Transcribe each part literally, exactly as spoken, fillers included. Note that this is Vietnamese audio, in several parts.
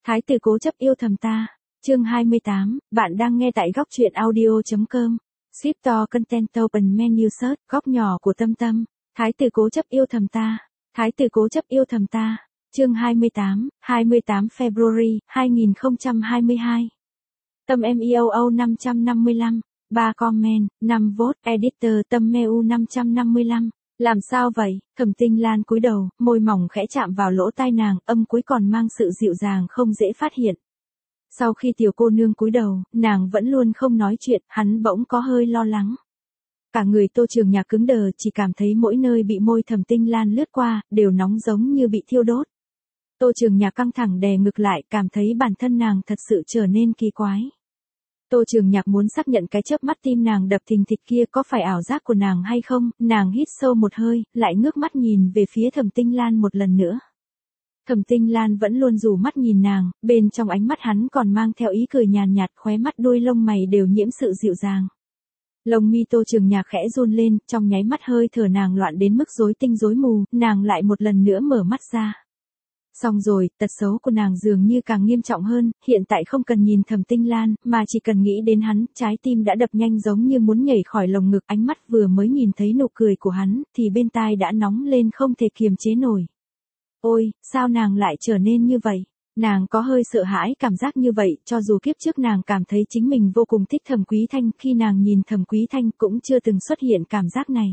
Thái tử cố chấp yêu thầm ta. Chương hai mươi tám, bạn đang nghe tại góc truyện audio.com. Ship to content open menu search, góc nhỏ của Tâm Tâm. Thái tử cố chấp yêu thầm ta. Thái tử cố chấp yêu thầm ta. Chương hai mươi tám, hai mươi tám February hai nghìn không trăm hai mươi hai. Tâm em i o o năm trăm năm mươi lăm, ba comment, năm vote, editor Tâm meu năm trăm năm mươi lăm. Làm sao vậy? Thẩm Tinh Lan cúi đầu, môi mỏng khẽ chạm vào lỗ tai nàng, âm cuối còn mang sự dịu dàng không dễ phát hiện. Sau khi tiểu cô nương cúi đầu, nàng vẫn luôn không nói chuyện, hắn bỗng có hơi lo lắng. Cả người Tô Trường Nhạc cứng đờ, chỉ cảm thấy mỗi nơi bị môi Thẩm Tinh Lan lướt qua, đều nóng giống như bị thiêu đốt. Tô Trường Nhạc căng thẳng đè ngực lại, cảm thấy bản thân nàng thật sự trở nên kỳ quái. Tô Trường Nhạc muốn xác nhận cái chớp mắt tim nàng đập thình thịch kia có phải ảo giác của nàng hay không, nàng hít sâu một hơi, lại ngước mắt nhìn về phía Thẩm Tinh Lan một lần nữa. Thẩm Tinh Lan vẫn luôn rủ mắt nhìn nàng, bên trong ánh mắt hắn còn mang theo ý cười nhàn nhạt, khóe mắt đuôi lông mày đều nhiễm sự dịu dàng. Lông mi Tô Trường Nhạc khẽ run lên, trong nháy mắt hơi thở nàng loạn đến mức rối tinh rối mù, nàng lại một lần nữa mở mắt ra. Xong rồi, tật xấu của nàng dường như càng nghiêm trọng hơn, hiện tại không cần nhìn Thẩm Tinh Lan, mà chỉ cần nghĩ đến hắn, trái tim đã đập nhanh giống như muốn nhảy khỏi lồng ngực, ánh mắt vừa mới nhìn thấy nụ cười của hắn, thì bên tai đã nóng lên không thể kiềm chế nổi. Ôi, sao nàng lại trở nên như vậy? Nàng có hơi sợ hãi cảm giác như vậy, cho dù kiếp trước nàng cảm thấy chính mình vô cùng thích Thẩm Quý Thanh, khi nàng nhìn Thẩm Quý Thanh cũng chưa từng xuất hiện cảm giác này.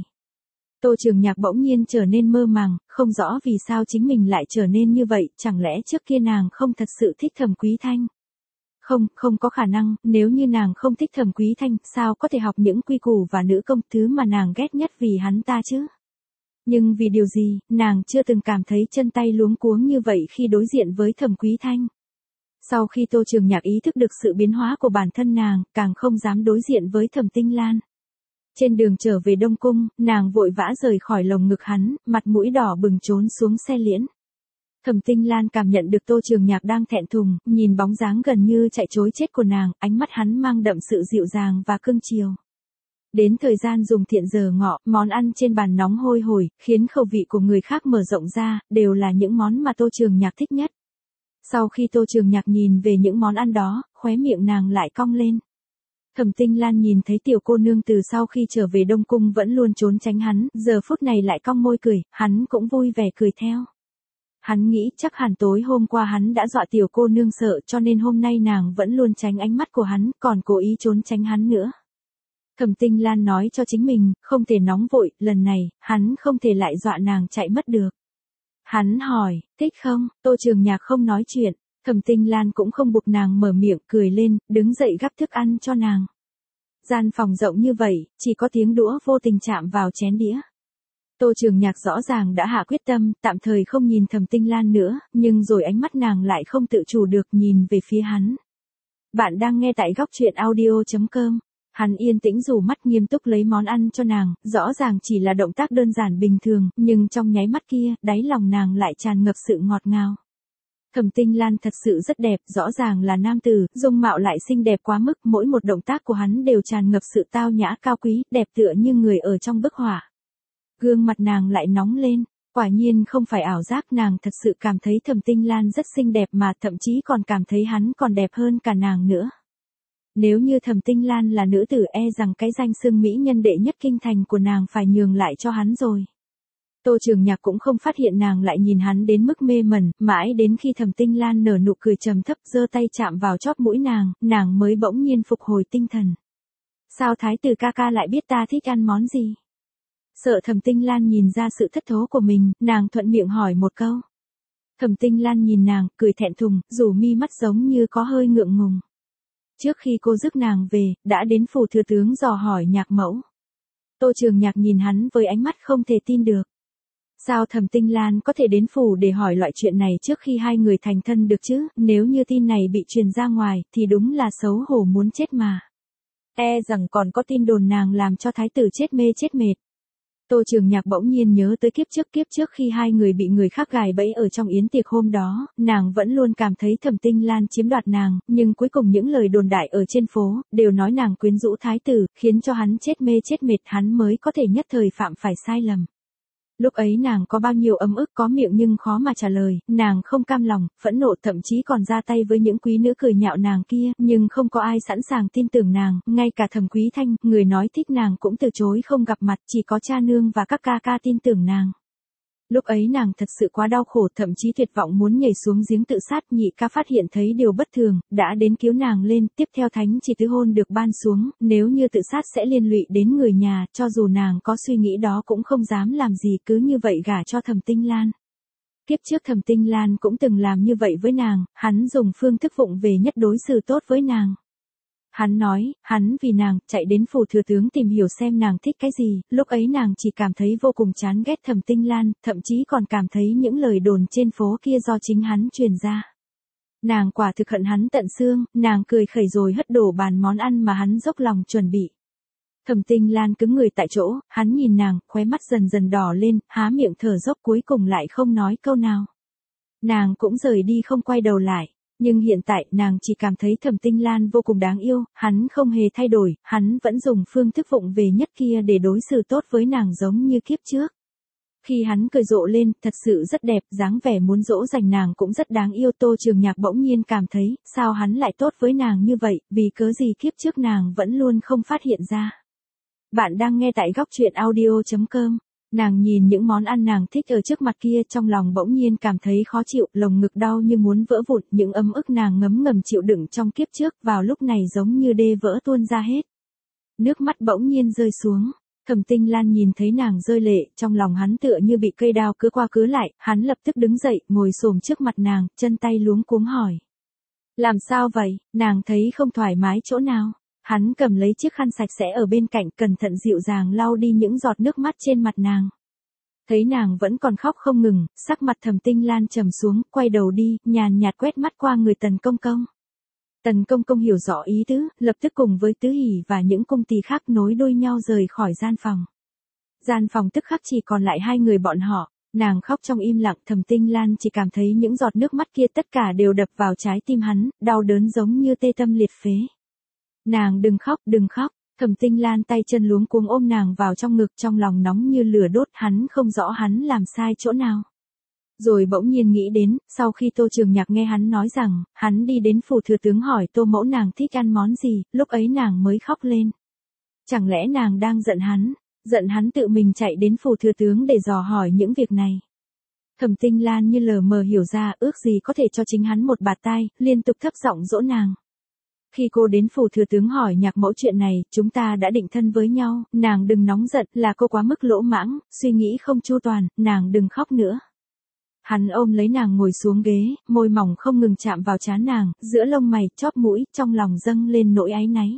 Tô Trường Nhạc bỗng nhiên trở nên mơ màng, không rõ vì sao chính mình lại trở nên như vậy, chẳng lẽ trước kia nàng không thật sự thích Thẩm Quý Thanh? Không, không có khả năng, nếu như nàng không thích Thẩm Quý Thanh, sao có thể học những quy củ và nữ công thứ mà nàng ghét nhất vì hắn ta chứ? Nhưng vì điều gì, nàng chưa từng cảm thấy chân tay luống cuống như vậy khi đối diện với Thẩm Quý Thanh. Sau khi Tô Trường Nhạc ý thức được sự biến hóa của bản thân nàng, càng không dám đối diện với Thẩm Tinh Lan. Trên đường trở về Đông Cung, nàng vội vã rời khỏi lồng ngực hắn, mặt mũi đỏ bừng trốn xuống xe liễn. Thẩm Tinh Lan cảm nhận được Tô Trường Nhạc đang thẹn thùng, nhìn bóng dáng gần như chạy trối chết của nàng, ánh mắt hắn mang đậm sự dịu dàng và cưng chiều. Đến thời gian dùng thiện giờ ngọ, món ăn trên bàn nóng hôi hổi, khiến khẩu vị của người khác mở rộng ra, đều là những món mà Tô Trường Nhạc thích nhất. Sau khi Tô Trường Nhạc nhìn về những món ăn đó, khóe miệng nàng lại cong lên. Thẩm Tinh Lan nhìn thấy tiểu cô nương từ sau khi trở về Đông Cung vẫn luôn trốn tránh hắn, giờ phút này lại cong môi cười, hắn cũng vui vẻ cười theo. Hắn nghĩ chắc hẳn tối hôm qua hắn đã dọa tiểu cô nương sợ cho nên hôm nay nàng vẫn luôn tránh ánh mắt của hắn, còn cố ý trốn tránh hắn nữa. Thẩm Tinh Lan nói cho chính mình, không thể nóng vội, lần này, hắn không thể lại dọa nàng chạy mất được. Hắn hỏi, thích không? Tô Trường Nhạc không nói chuyện. Thẩm Tinh Lan cũng không buộc nàng mở miệng, cười lên, đứng dậy gắp thức ăn cho nàng. Gian phòng rộng như vậy, chỉ có tiếng đũa vô tình chạm vào chén đĩa. Tô Trường Nhạc rõ ràng đã hạ quyết tâm, tạm thời không nhìn Thẩm Tinh Lan nữa, nhưng rồi ánh mắt nàng lại không tự chủ được nhìn về phía hắn. Bạn đang nghe tại góc truyện audio.com. Hắn yên tĩnh rủ mắt nghiêm túc lấy món ăn cho nàng, rõ ràng chỉ là động tác đơn giản bình thường, nhưng trong nháy mắt kia, đáy lòng nàng lại tràn ngập sự ngọt ngào. Thẩm Tinh Lan thật sự rất đẹp, rõ ràng là nam tử, dung mạo lại xinh đẹp quá mức, mỗi một động tác của hắn đều tràn ngập sự tao nhã cao quý, đẹp tựa như người ở trong bức họa. Gương mặt nàng lại nóng lên, quả nhiên không phải ảo giác, nàng thật sự cảm thấy Thẩm Tinh Lan rất xinh đẹp mà thậm chí còn cảm thấy hắn còn đẹp hơn cả nàng nữa. Nếu như Thẩm Tinh Lan là nữ tử e rằng cái danh xưng mỹ nhân đệ nhất kinh thành của nàng phải nhường lại cho hắn rồi. Tô Trường Nhạc cũng không phát hiện nàng lại nhìn hắn đến mức mê mẩn, mãi đến khi Thẩm Tinh Lan nở nụ cười trầm thấp giơ tay chạm vào chóp mũi nàng, nàng mới bỗng nhiên phục hồi tinh thần. Sao thái tử ca ca lại biết ta thích ăn món gì? Sợ Thẩm Tinh Lan nhìn ra sự thất thố của mình, nàng thuận miệng hỏi một câu. Thẩm Tinh Lan nhìn nàng, cười thẹn thùng, rủ mi mắt giống như có hơi ngượng ngùng. Trước khi cô rước nàng về, đã đến phủ thừa tướng dò hỏi Nhạc mẫu. Tô Trường Nhạc nhìn hắn với ánh mắt không thể tin được. Sao Thẩm Tinh Lan có thể đến phủ để hỏi loại chuyện này trước khi hai người thành thân được chứ, nếu như tin này bị truyền ra ngoài, thì đúng là xấu hổ muốn chết mà. E rằng còn có tin đồn nàng làm cho thái tử chết mê chết mệt. Tô Trường Nhạc bỗng nhiên nhớ tới kiếp trước kiếp trước khi hai người bị người khác gài bẫy ở trong yến tiệc hôm đó, nàng vẫn luôn cảm thấy Thẩm Tinh Lan chiếm đoạt nàng, nhưng cuối cùng những lời đồn đại ở trên phố, đều nói nàng quyến rũ thái tử, khiến cho hắn chết mê chết mệt, hắn mới có thể nhất thời phạm phải sai lầm. Lúc ấy nàng có bao nhiêu ấm ức có miệng nhưng khó mà trả lời, nàng không cam lòng, phẫn nộ thậm chí còn ra tay với những quý nữ cười nhạo nàng kia, nhưng không có ai sẵn sàng tin tưởng nàng, ngay cả Thẩm Quý Thanh, người nói thích nàng cũng từ chối không gặp mặt, chỉ có cha nương và các ca ca tin tưởng nàng. Lúc ấy nàng thật sự quá đau khổ, thậm chí tuyệt vọng muốn nhảy xuống giếng tự sát. Nhị ca phát hiện thấy điều bất thường, đã đến cứu nàng lên, tiếp theo thánh chỉ tứ hôn được ban xuống, nếu như tự sát sẽ liên lụy đến người nhà, cho dù nàng có suy nghĩ đó cũng không dám làm gì, cứ như vậy gả cho Thẩm Tinh Lan. Kiếp trước Thẩm Tinh Lan cũng từng làm như vậy với nàng, hắn dùng phương thức vụng về nhất đối xử tốt với nàng. Hắn nói, hắn vì nàng, chạy đến phủ thừa tướng tìm hiểu xem nàng thích cái gì, lúc ấy nàng chỉ cảm thấy vô cùng chán ghét Thẩm Tinh Lan, thậm chí còn cảm thấy những lời đồn trên phố kia do chính hắn truyền ra. Nàng quả thực hận hắn tận xương, nàng cười khẩy rồi hất đổ bàn món ăn mà hắn dốc lòng chuẩn bị. Thẩm Tinh Lan cứng người tại chỗ, hắn nhìn nàng, khóe mắt dần dần đỏ lên, há miệng thở dốc cuối cùng lại không nói câu nào. Nàng cũng rời đi không quay đầu lại. Nhưng hiện tại nàng chỉ cảm thấy Thẩm Tinh Lan vô cùng đáng yêu, hắn không hề thay đổi, hắn vẫn dùng phương thức vụng về nhất kia để đối xử tốt với nàng giống như kiếp trước. Khi hắn cười rộ lên, thật sự rất đẹp, dáng vẻ muốn dỗ dành nàng cũng rất đáng yêu. Tô Trường Nhạc bỗng nhiên cảm thấy, sao hắn lại tốt với nàng như vậy, vì cớ gì kiếp trước nàng vẫn luôn không phát hiện ra. Bạn đang nghe tại góc truyện audio chấm com. Nàng nhìn những món ăn nàng thích ở trước mặt kia, trong lòng bỗng nhiên cảm thấy khó chịu, lồng ngực đau như muốn vỡ vụn, những ấm ức nàng ngấm ngầm chịu đựng trong kiếp trước, vào lúc này giống như đê vỡ tuôn ra hết. Nước mắt bỗng nhiên rơi xuống, Thẩm Tinh Lan nhìn thấy nàng rơi lệ, trong lòng hắn tựa như bị cây đao cứ qua cứ lại, hắn lập tức đứng dậy, ngồi xổm trước mặt nàng, chân tay luống cuống hỏi. Làm sao vậy, nàng thấy không thoải mái chỗ nào? Hắn cầm lấy chiếc khăn sạch sẽ ở bên cạnh, cẩn thận dịu dàng lau đi những giọt nước mắt trên mặt nàng. Thấy nàng vẫn còn khóc không ngừng, sắc mặt Thẩm Tinh Lan trầm xuống, quay đầu đi, nhàn nhạt quét mắt qua người Tần Công Công. Tần Công Công hiểu rõ ý tứ, lập tức cùng với Tứ Hỷ và những cung tỳ khác nối đuôi nhau rời khỏi gian phòng. Gian phòng tức khắc chỉ còn lại hai người bọn họ, nàng khóc trong im lặng. Thẩm Tinh Lan chỉ cảm thấy những giọt nước mắt kia tất cả đều đập vào trái tim hắn, đau đớn giống như tê tâm liệt phế. Nàng đừng khóc, đừng khóc. Thẩm Tinh Lan tay chân luống cuống ôm nàng vào trong ngực, trong lòng nóng như lửa đốt, hắn không rõ hắn làm sai chỗ nào. Rồi bỗng nhiên nghĩ đến, sau khi Tô Trường Nhạc nghe hắn nói rằng, hắn đi đến phủ thừa tướng hỏi Tô mẫu nàng thích ăn món gì, lúc ấy nàng mới khóc lên. Chẳng lẽ nàng đang giận hắn, giận hắn tự mình chạy đến phủ thừa tướng để dò hỏi những việc này. Thẩm Tinh Lan như lờ mờ hiểu ra, ước gì có thể cho chính hắn một bạt tai, liên tục thấp giọng dỗ nàng. Khi cô đến phủ thừa tướng hỏi Nhạc mẫu chuyện này, chúng ta đã định thân với nhau, nàng đừng nóng giận, là cô quá mức lỗ mãng, suy nghĩ không chu toàn, nàng đừng khóc nữa. Hắn ôm lấy nàng ngồi xuống ghế, môi mỏng không ngừng chạm vào trán nàng, giữa lông mày, chóp mũi, trong lòng dâng lên nỗi áy náy.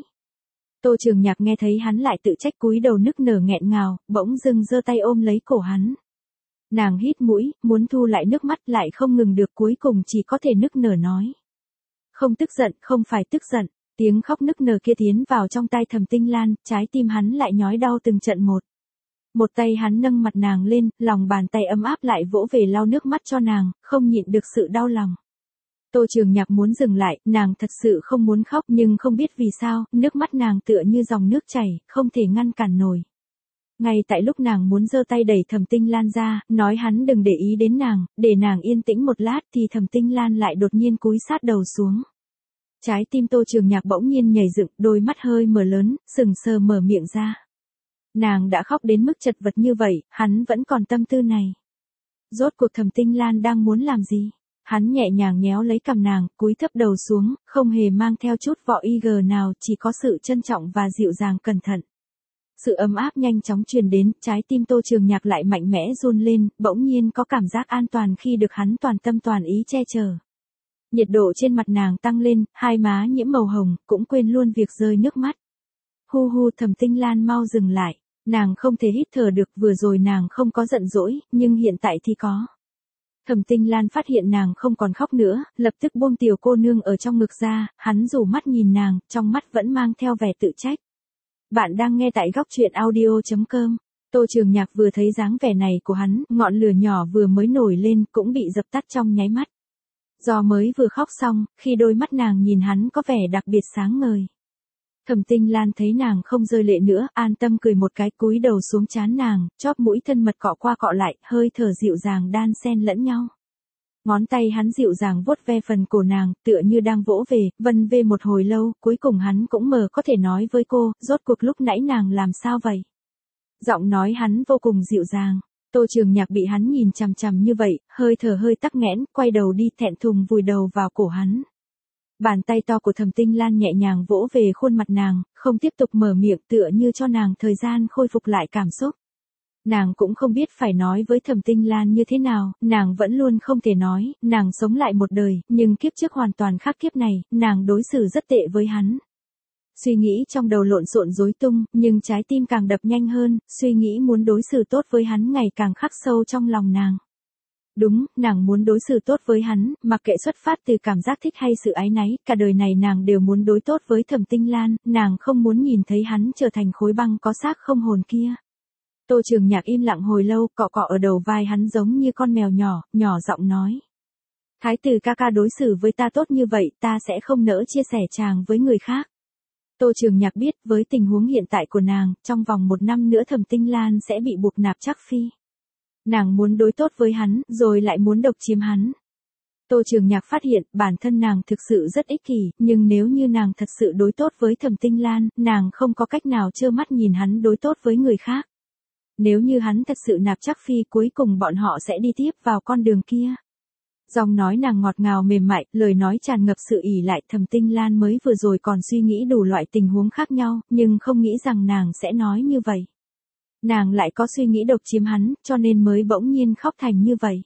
Tô Trường Nhạc nghe thấy hắn lại tự trách cúi đầu nức nở nghẹn ngào, bỗng dưng giơ tay ôm lấy cổ hắn. Nàng hít mũi, muốn thu lại nước mắt lại không ngừng được, cuối cùng chỉ có thể nức nở nói. Không tức giận, không phải tức giận. Tiếng khóc nức nở kia tiến vào trong tai Thẩm Tinh Lan, trái tim hắn lại nhói đau từng trận một. Một tay hắn nâng mặt nàng lên, lòng bàn tay ấm áp lại vỗ về lau nước mắt cho nàng, không nhịn được sự đau lòng. Tô Trường Nhạc muốn dừng lại, nàng thật sự không muốn khóc nhưng không biết vì sao, nước mắt nàng tựa như dòng nước chảy, không thể ngăn cản nổi. Ngay tại lúc nàng muốn giơ tay đẩy Thẩm Tinh Lan ra, nói hắn đừng để ý đến nàng, để nàng yên tĩnh một lát, thì Thẩm Tinh Lan lại đột nhiên cúi sát đầu xuống. Trái tim Tô Trường Nhạc bỗng nhiên nhảy dựng, đôi mắt hơi mở lớn, sừng sờ mở miệng ra. Nàng đã khóc đến mức chật vật như vậy, hắn vẫn còn tâm tư này. Rốt cuộc Thẩm Tinh Lan đang muốn làm gì? Hắn nhẹ nhàng nhéo lấy cằm nàng, cúi thấp đầu xuống, không hề mang theo chút vỏ y gờ nào, chỉ có sự trân trọng và dịu dàng cẩn thận. Sự ấm áp nhanh chóng truyền đến, trái tim Tô Trường Nhạc lại mạnh mẽ run lên, bỗng nhiên có cảm giác an toàn khi được hắn toàn tâm toàn ý che chở. Nhiệt độ trên mặt nàng tăng lên, hai má nhiễm màu hồng, cũng quên luôn việc rơi nước mắt. Hu hu, Thẩm Tinh Lan mau dừng lại, nàng không thể hít thở được, vừa rồi nàng không có giận dỗi, nhưng hiện tại thì có. Thẩm Tinh Lan phát hiện nàng không còn khóc nữa, lập tức buông tiểu cô nương ở trong ngực ra, hắn rủ mắt nhìn nàng, trong mắt vẫn mang theo vẻ tự trách. Bạn đang nghe tại góc truyện audio chấm com. Tô Trường Nhạc vừa thấy dáng vẻ này của hắn, ngọn lửa nhỏ vừa mới nổi lên cũng bị dập tắt trong nháy mắt. Do mới vừa khóc xong, khi đôi mắt nàng nhìn hắn có vẻ đặc biệt sáng ngời. Thẩm Tinh Lan thấy nàng không rơi lệ nữa, an tâm cười một cái, cúi đầu xuống trán nàng, chóp mũi thân mật cọ qua cọ lại, hơi thở dịu dàng đan xen lẫn nhau. Ngón tay hắn dịu dàng vuốt ve phần cổ nàng, tựa như đang vỗ về, vân vê một hồi lâu, cuối cùng hắn cũng mờ có thể nói với cô, rốt cuộc lúc nãy nàng làm sao vậy? Giọng nói hắn vô cùng dịu dàng. Tô Trường Nhạc bị hắn nhìn chằm chằm như vậy, hơi thở hơi tắc nghẽn, quay đầu đi thẹn thùng vùi đầu vào cổ hắn. Bàn tay to của Thẩm Tinh Lan nhẹ nhàng vỗ về khuôn mặt nàng, không tiếp tục mở miệng, tựa như cho nàng thời gian khôi phục lại cảm xúc. Nàng cũng không biết phải nói với Thẩm Tinh Lan như thế nào, nàng vẫn luôn không thể nói, nàng sống lại một đời, nhưng kiếp trước hoàn toàn khác kiếp này, nàng đối xử rất tệ với hắn. Suy nghĩ trong đầu lộn xộn rối tung, nhưng trái tim càng đập nhanh hơn, suy nghĩ muốn đối xử tốt với hắn ngày càng khắc sâu trong lòng nàng. Đúng, nàng muốn đối xử tốt với hắn, mặc kệ xuất phát từ cảm giác thích hay sự áy náy, cả đời này nàng đều muốn đối tốt với Thẩm Tinh Lan, nàng không muốn nhìn thấy hắn trở thành khối băng có xác không hồn kia. Tô Trường Nhạc im lặng hồi lâu, cọ cọ ở đầu vai hắn giống như con mèo nhỏ, nhỏ giọng nói. Thái tử ca ca đối xử với ta tốt như vậy, ta sẽ không nỡ chia sẻ chàng với người khác. Tô Trường Nhạc biết, với tình huống hiện tại của nàng, trong vòng một năm nữa Thẩm Tinh Lan sẽ bị buộc nạp Trác phi. Nàng muốn đối tốt với hắn, rồi lại muốn độc chiếm hắn. Tô Trường Nhạc phát hiện, bản thân nàng thực sự rất ích kỷ, nhưng nếu như nàng thật sự đối tốt với Thẩm Tinh Lan, nàng không có cách nào trơ mắt nhìn hắn đối tốt với người khác. Nếu như hắn thật sự nạp Trác phi, cuối cùng bọn họ sẽ đi tiếp vào con đường kia. Giọng nói nàng ngọt ngào mềm mại, lời nói tràn ngập sự ỷ lại. Thẩm Tinh Lan mới vừa rồi còn suy nghĩ đủ loại tình huống khác nhau, nhưng không nghĩ rằng nàng sẽ nói như vậy. Nàng lại có suy nghĩ độc chiếm hắn, cho nên mới bỗng nhiên khóc thành như vậy.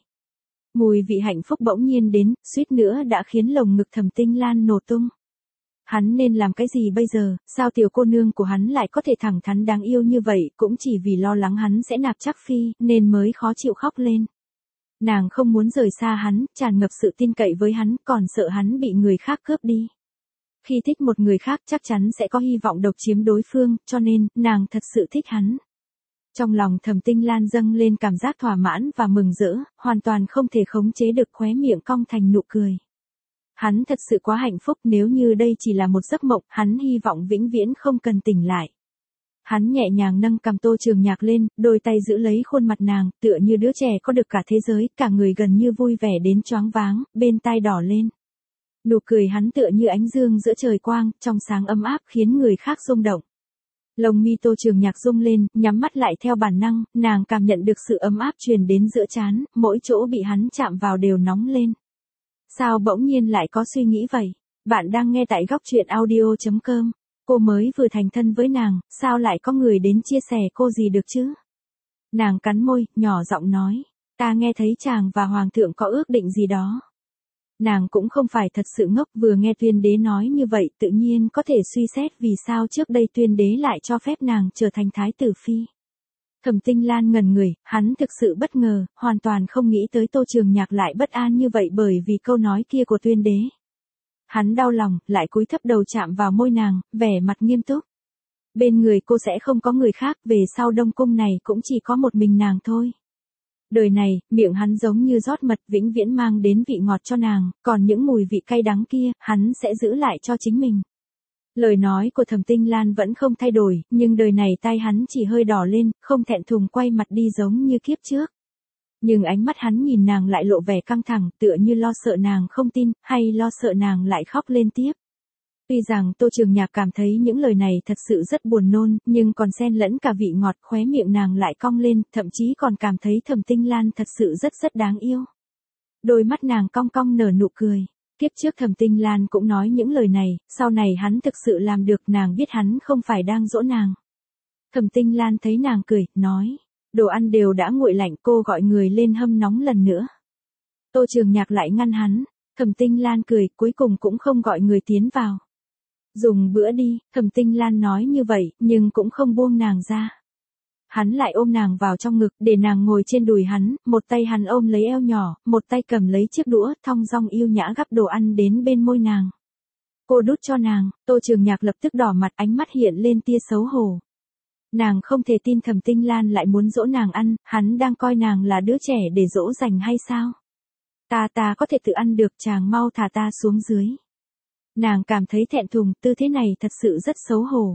Mùi vị hạnh phúc bỗng nhiên đến, suýt nữa đã khiến lồng ngực Thẩm Tinh Lan nổ tung. Hắn nên làm cái gì bây giờ, sao tiểu cô nương của hắn lại có thể thẳng thắn đáng yêu như vậy, cũng chỉ vì lo lắng hắn sẽ nạp Trác phi, nên mới khó chịu khóc lên. Nàng không muốn rời xa hắn, tràn ngập sự tin cậy với hắn, còn sợ hắn bị người khác cướp đi. Khi thích một người khác chắc chắn sẽ có hy vọng độc chiếm đối phương, cho nên, nàng thật sự thích hắn. Trong lòng Thẩm Tinh Lan dâng lên cảm giác thỏa mãn và mừng rỡ, hoàn toàn không thể khống chế được khóe miệng cong thành nụ cười. Hắn thật sự quá hạnh phúc, nếu như đây chỉ là một giấc mộng, hắn hy vọng vĩnh viễn không cần tỉnh lại. Hắn nhẹ nhàng nâng cằm Tô Trường Nhạc lên, đôi tay giữ lấy khuôn mặt nàng, tựa như đứa trẻ có được cả thế giới, cả người gần như vui vẻ đến choáng váng, bên tai đỏ lên. Nụ cười hắn tựa như ánh dương giữa trời quang, trong sáng ấm áp khiến người khác rung động. Lông mi Tô Trường Nhạc rung lên, nhắm mắt lại theo bản năng, nàng cảm nhận được sự ấm áp truyền đến giữa trán, mỗi chỗ bị hắn chạm vào đều nóng lên. Sao bỗng nhiên lại có suy nghĩ vậy? Bạn đang nghe tại góc truyện audio chấm com. Cô mới vừa thành thân với nàng, sao lại có người đến chia sẻ cô gì được chứ? Nàng cắn môi, nhỏ giọng nói, ta nghe thấy chàng và hoàng thượng có ước định gì đó. Nàng cũng không phải thật sự ngốc, vừa nghe tuyên đế nói như vậy tự nhiên có thể suy xét vì sao trước đây tuyên đế lại cho phép nàng trở thành thái tử phi. Thẩm Tinh Lan ngẩn người, hắn thực sự bất ngờ, hoàn toàn không nghĩ tới Tô Trường Nhạc lại bất an như vậy bởi vì câu nói kia của tuyên đế. Hắn đau lòng, lại cúi thấp đầu chạm vào môi nàng, vẻ mặt nghiêm túc. Bên người cô sẽ không có người khác, về sau Đông Cung này cũng chỉ có một mình nàng thôi. Đời này, miệng hắn giống như rót mật, vĩnh viễn mang đến vị ngọt cho nàng, còn những mùi vị cay đắng kia, hắn sẽ giữ lại cho chính mình. Lời nói của Thẩm Tinh Lan vẫn không thay đổi, nhưng đời này tai hắn chỉ hơi đỏ lên, không thẹn thùng quay mặt đi giống như kiếp trước. Nhưng ánh mắt hắn nhìn nàng lại lộ vẻ căng thẳng, tựa như lo sợ nàng không tin, hay lo sợ nàng lại khóc lên tiếp. Tuy rằng Tô Trường Nhạc cảm thấy những lời này thật sự rất buồn nôn, nhưng còn xen lẫn cả vị ngọt, khóe miệng nàng lại cong lên, thậm chí còn cảm thấy Thẩm Tinh Lan thật sự rất rất đáng yêu. Đôi mắt nàng cong cong nở nụ cười. Kiếp trước Thẩm Tinh Lan cũng nói những lời này, sau này hắn thực sự làm được, nàng biết hắn không phải đang dỗ nàng. Thẩm Tinh Lan thấy nàng cười, nói, đồ ăn đều đã nguội lạnh, cô gọi người lên hâm nóng lần nữa. Tô Trường Nhạc lại ngăn hắn, Thẩm Tinh Lan cười, cuối cùng cũng không gọi người tiến vào. Dùng bữa đi, Thẩm Tinh Lan nói như vậy, nhưng cũng không buông nàng ra. Hắn lại ôm nàng vào trong ngực, để nàng ngồi trên đùi hắn, một tay hắn ôm lấy eo nhỏ, một tay cầm lấy chiếc đũa, thong dong yêu nhã gắp đồ ăn đến bên môi nàng. Cô đút cho nàng, Tô Trường Nhạc lập tức đỏ mặt, ánh mắt hiện lên tia xấu hổ. Nàng không thể tin Thẩm Tinh Lan lại muốn dỗ nàng ăn, hắn đang coi nàng là đứa trẻ để dỗ dành hay sao? Ta ta có thể tự ăn được, chàng mau thả ta xuống dưới. Nàng cảm thấy thẹn thùng, tư thế này thật sự rất xấu hổ.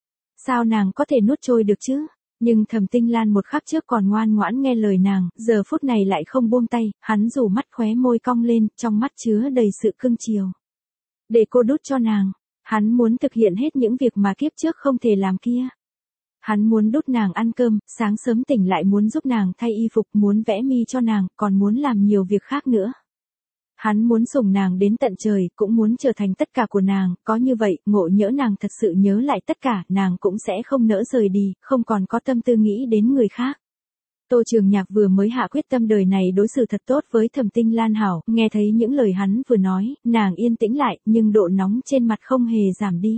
Sao nàng có thể nuốt trôi được chứ? Nhưng Thẩm Tinh Lan một khắc trước còn ngoan ngoãn nghe lời nàng, giờ phút này lại không buông tay, hắn rủ mắt khóe môi cong lên, trong mắt chứa đầy sự cưng chiều. Để cô đút cho nàng, hắn muốn thực hiện hết những việc mà kiếp trước không thể làm kia. Hắn muốn đút nàng ăn cơm, sáng sớm tỉnh lại muốn giúp nàng thay y phục, muốn vẽ mi cho nàng, còn muốn làm nhiều việc khác nữa. Hắn muốn sủng nàng đến tận trời, cũng muốn trở thành tất cả của nàng, có như vậy, ngộ nhỡ nàng thật sự nhớ lại tất cả, nàng cũng sẽ không nỡ rời đi, không còn có tâm tư nghĩ đến người khác. Tô Trường Nhạc vừa mới hạ quyết tâm đời này đối xử thật tốt với Thẩm Tinh Lan hảo, nghe thấy những lời hắn vừa nói, nàng yên tĩnh lại, nhưng độ nóng trên mặt không hề giảm đi.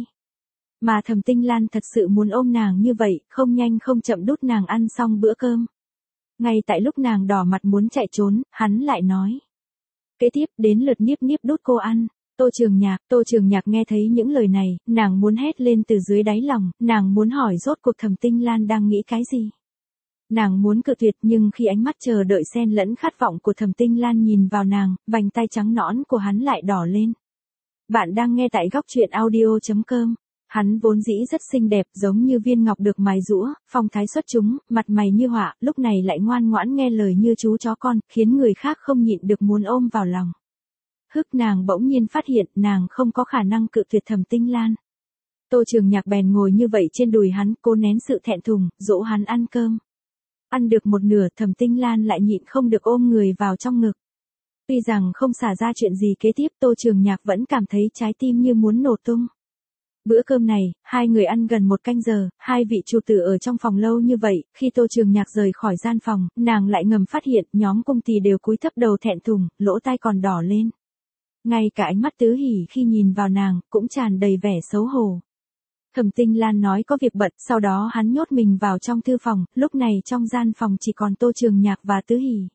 Mà Thẩm Tinh Lan thật sự muốn ôm nàng như vậy, không nhanh không chậm đút nàng ăn xong bữa cơm. Ngay tại lúc nàng đỏ mặt muốn chạy trốn, hắn lại nói. Kế tiếp, đến lượt Niếp Niếp đút cô ăn. Tô Trường Nhạc, Tô Trường Nhạc nghe thấy những lời này, nàng muốn hét lên từ dưới đáy lòng, nàng muốn hỏi rốt cuộc Thẩm Tinh Lan đang nghĩ cái gì. Nàng muốn cự tuyệt nhưng khi ánh mắt chờ đợi xen lẫn khát vọng của Thẩm Tinh Lan nhìn vào nàng, vành tay trắng nõn của hắn lại đỏ lên. Bạn đang nghe tại góc truyện audio chấm com. Hắn vốn dĩ rất xinh đẹp giống như viên ngọc được mài rũa, phong thái xuất chúng, mặt mày như họa, lúc này lại ngoan ngoãn nghe lời như chú chó con, khiến người khác không nhịn được muốn ôm vào lòng. Hức nàng bỗng nhiên phát hiện nàng không có khả năng cự tuyệt Thẩm Tinh Lan. Tô Trường Nhạc bèn ngồi như vậy trên đùi hắn, cố nén sự thẹn thùng, dỗ hắn ăn cơm. Ăn được một nửa Thẩm Tinh Lan lại nhịn không được ôm người vào trong ngực. Tuy rằng không xả ra chuyện gì kế tiếp, Tô Trường Nhạc vẫn cảm thấy trái tim như muốn nổ tung. Bữa cơm này, hai người ăn gần một canh giờ, hai vị chủ tử ở trong phòng lâu như vậy, khi Tô Trường Nhạc rời khỏi gian phòng, nàng lại ngầm phát hiện nhóm cung tỳ đều cúi thấp đầu thẹn thùng, lỗ tai còn đỏ lên. Ngay cả ánh mắt Tứ Hỉ khi nhìn vào nàng, cũng tràn đầy vẻ xấu hổ. Thẩm Tinh Lan nói có việc bận, sau đó hắn nhốt mình vào trong thư phòng, lúc này trong gian phòng chỉ còn Tô Trường Nhạc và Tứ Hỉ.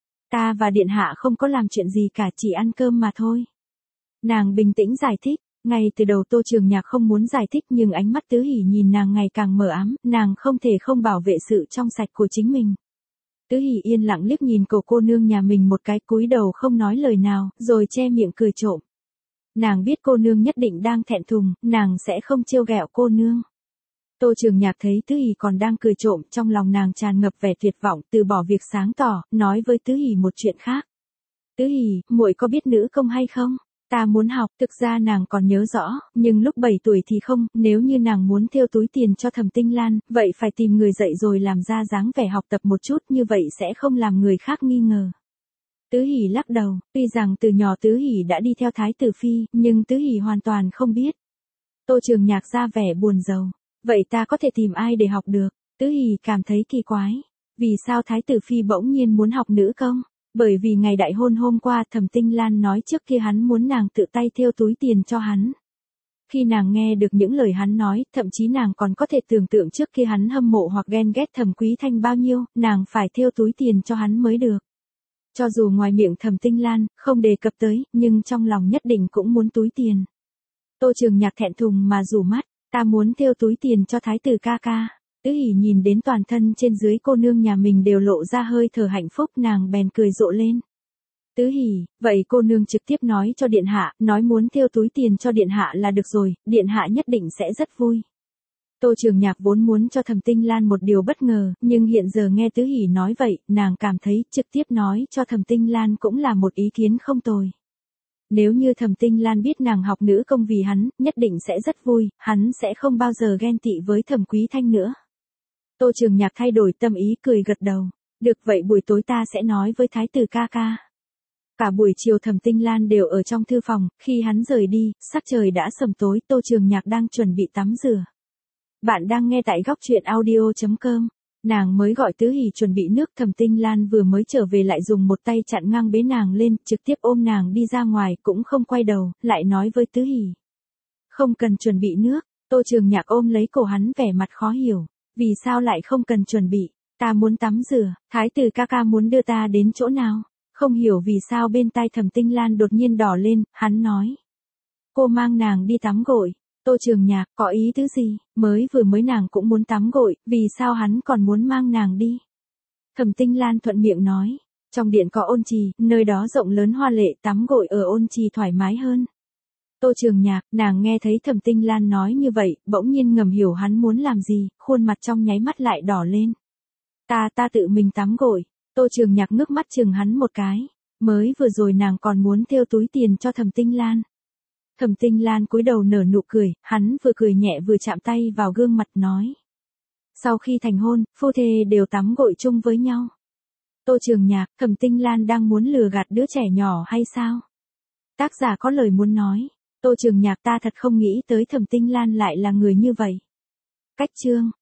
Ta và Điện Hạ không có làm chuyện gì cả, chỉ ăn cơm mà thôi. Nàng bình tĩnh giải thích. Ngay từ đầu Tô Trường Nhạc không muốn giải thích nhưng ánh mắt Tứ Hỉ nhìn nàng ngày càng mờ ám, nàng không thể không bảo vệ sự trong sạch của chính mình. Tứ Hỉ yên lặng liếc nhìn cậu cô nương nhà mình một cái, cúi đầu không nói lời nào, rồi che miệng cười trộm. Nàng biết cô nương nhất định đang thẹn thùng, nàng sẽ không trêu ghẹo cô nương. Tô Trường Nhạc thấy Tứ Hỉ còn đang cười trộm, trong lòng nàng tràn ngập vẻ tuyệt vọng, từ bỏ việc sáng tỏ, nói với Tứ Hỉ một chuyện khác. Tứ Hỉ, muội có biết nữ công hay không? Ta muốn học, thực ra nàng còn nhớ rõ, nhưng lúc bảy tuổi thì không, nếu như nàng muốn thêu túi tiền cho Thẩm Tinh Lan, vậy phải tìm người dạy rồi làm ra dáng vẻ học tập một chút, như vậy sẽ không làm người khác nghi ngờ. Tứ Hỉ lắc đầu, tuy rằng từ nhỏ Tứ Hỉ đã đi theo Thái tử Phi, nhưng Tứ Hỉ hoàn toàn không biết. Tô Trường Nhạc ra vẻ buồn rầu, vậy ta có thể tìm ai để học được? Tứ Hỉ cảm thấy kỳ quái, vì sao Thái tử Phi bỗng nhiên muốn học nữ công? Bởi vì ngày đại hôn hôm qua Thẩm Tinh Lan nói trước kia hắn muốn nàng tự tay thêu túi tiền cho hắn. Khi nàng nghe được những lời hắn nói, thậm chí nàng còn có thể tưởng tượng trước khi hắn hâm mộ hoặc ghen ghét Thẩm Quý Thanh bao nhiêu, nàng phải thêu túi tiền cho hắn mới được. Cho dù ngoài miệng Thẩm Tinh Lan không đề cập tới, nhưng trong lòng nhất định cũng muốn túi tiền. Tô Trường Nhạc thẹn thùng mà rủ mắt, ta muốn thêu túi tiền cho thái tử ca ca. Tứ Hỉ nhìn đến toàn thân trên dưới cô nương nhà mình đều lộ ra hơi thở hạnh phúc, nàng bèn cười rộ lên. Tứ Hỉ, vậy cô nương trực tiếp nói cho Điện Hạ, nói muốn thêu túi tiền cho Điện Hạ là được rồi, Điện Hạ nhất định sẽ rất vui. Tô Trường Nhạc vốn muốn cho Thẩm Tinh Lan một điều bất ngờ, nhưng hiện giờ nghe Tứ Hỉ nói vậy, nàng cảm thấy trực tiếp nói cho Thẩm Tinh Lan cũng là một ý kiến không tồi. Nếu như Thẩm Tinh Lan biết nàng học nữ công vì hắn, nhất định sẽ rất vui, hắn sẽ không bao giờ ghen tị với Thẩm Quý Thanh nữa. Tô Trường Nhạc thay đổi tâm ý, cười gật đầu. Được vậy buổi tối ta sẽ nói với thái tử ca ca. Cả buổi chiều Thẩm Tinh Lan đều ở trong thư phòng, khi hắn rời đi, sắc trời đã sầm tối, Tô Trường Nhạc đang chuẩn bị tắm rửa. Bạn đang nghe tại góc truyện audio chấm com. Nàng mới gọi Tứ Hỉ chuẩn bị nước, Thẩm Tinh Lan vừa mới trở về lại dùng một tay chặn ngang bế nàng lên, trực tiếp ôm nàng đi ra ngoài, cũng không quay đầu, lại nói với Tứ Hỉ. Không cần chuẩn bị nước. Tô Trường Nhạc ôm lấy cổ hắn vẻ mặt khó hiểu. Vì sao lại không cần chuẩn bị? Ta muốn tắm rửa, thái tử ca ca muốn đưa ta đến chỗ nào? Không hiểu vì sao bên tai Thẩm Tinh Lan đột nhiên đỏ lên, hắn nói. Cô mang nàng đi tắm gội. Tô Trường Nhạc, có ý tứ gì? Mới vừa mới nàng cũng muốn tắm gội, vì sao hắn còn muốn mang nàng đi? Thẩm Tinh Lan thuận miệng nói. Trong điện có ôn trì, nơi đó rộng lớn hoa lệ, tắm gội ở ôn trì thoải mái hơn. Tô Trường Nhạc, nàng nghe thấy Thẩm Tinh Lan nói như vậy, bỗng nhiên ngầm hiểu hắn muốn làm gì, khuôn mặt trong nháy mắt lại đỏ lên. Ta ta tự mình tắm gội. Tô Trường Nhạc ngước mắt chừng hắn một cái. Mới vừa rồi nàng còn muốn thêu túi tiền cho Thẩm Tinh Lan. Thẩm Tinh Lan cúi đầu nở nụ cười, hắn vừa cười nhẹ vừa chạm tay vào gương mặt nói. Sau khi thành hôn, phu thê đều tắm gội chung với nhau. Tô Trường Nhạc, Thẩm Tinh Lan đang muốn lừa gạt đứa trẻ nhỏ hay sao? Tác giả có lời muốn nói. Tô Trường Nhạc, ta thật không nghĩ tới Thẩm Tinh Lan lại là người như vậy. Cách chương